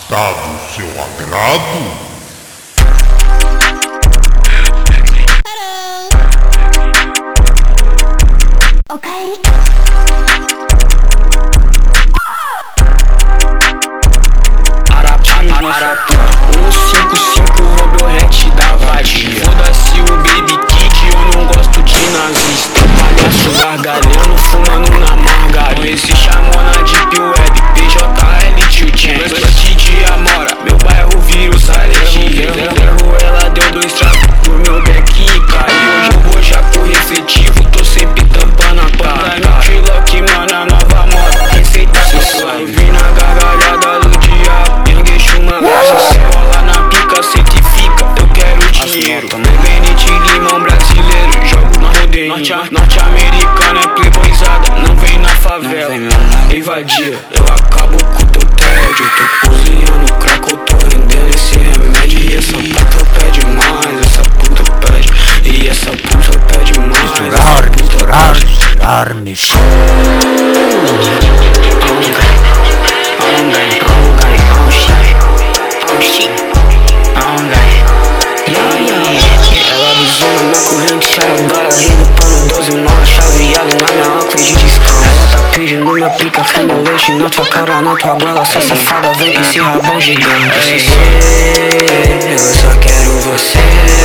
Está do seu agrado? Okay. Arapu, 155 roubou o hatch da vadia. Foda-se o baby kid, eu não gosto de nazista. Palhaço gargalhando, fumando na margarina. Esse chamona de web, PJL, tio Chen. West de Amora, meu bairro vira o Silent Hill. Ela deu 2 trapos pro meu beck e caiu. Hoje eu vou já com refletivo, tô sempre tampando a cara. Lock, mano, a nova moda, receita suave. Vim na gargalhada do diabo, ninguém chuma. Se rola na pica, certifica, eu quero dinheiro. Benite, limão brasileiro, jogo na rodeio. Norte-americana é playboyzada, não vem na favela. Invadia, eu acabo com teu tédio. Tô cozinhando crack, eu tô rendendo esse remédio. E essa puta pede mais, essa puta pede. E essa puta pede mais. Misturar, mexer. Ela avisou na minha corrente, sai agora rindo pano 12 mal chaveado na minha óculos de descanso. Ela tá pedindo minha pica, foi meu leite na tua cara, na tua goela. Sua safada vem com esse rabão gigante. Eu só quero você,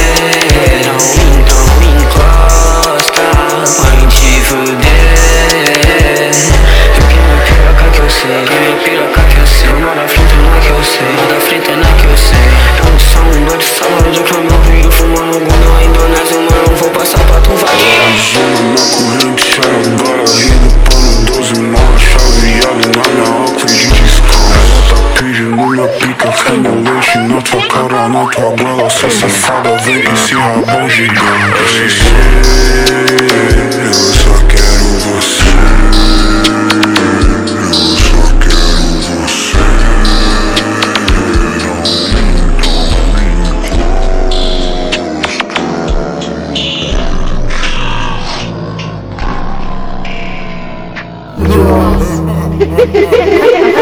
então me encosta pra gente fuder. Eu quero minha piroca que eu sei, quero minha piroca que eu sei. Mal da frente não é que eu sei, mal da frente não é que eu sei. Eu não sou um doido sábado de clã, meu filho fumando gol na Indonésia, mano, vou passar pra tu vadia. Zona na corrente, sai agora rindo pano 12 mal chaveado na minha óculos de descanso. Ela tá pedindo minha pica, foi meu leite na tua cara, na tua goela. Sua safada vem com esse rabão gigante. Eu só quero você. Nossa.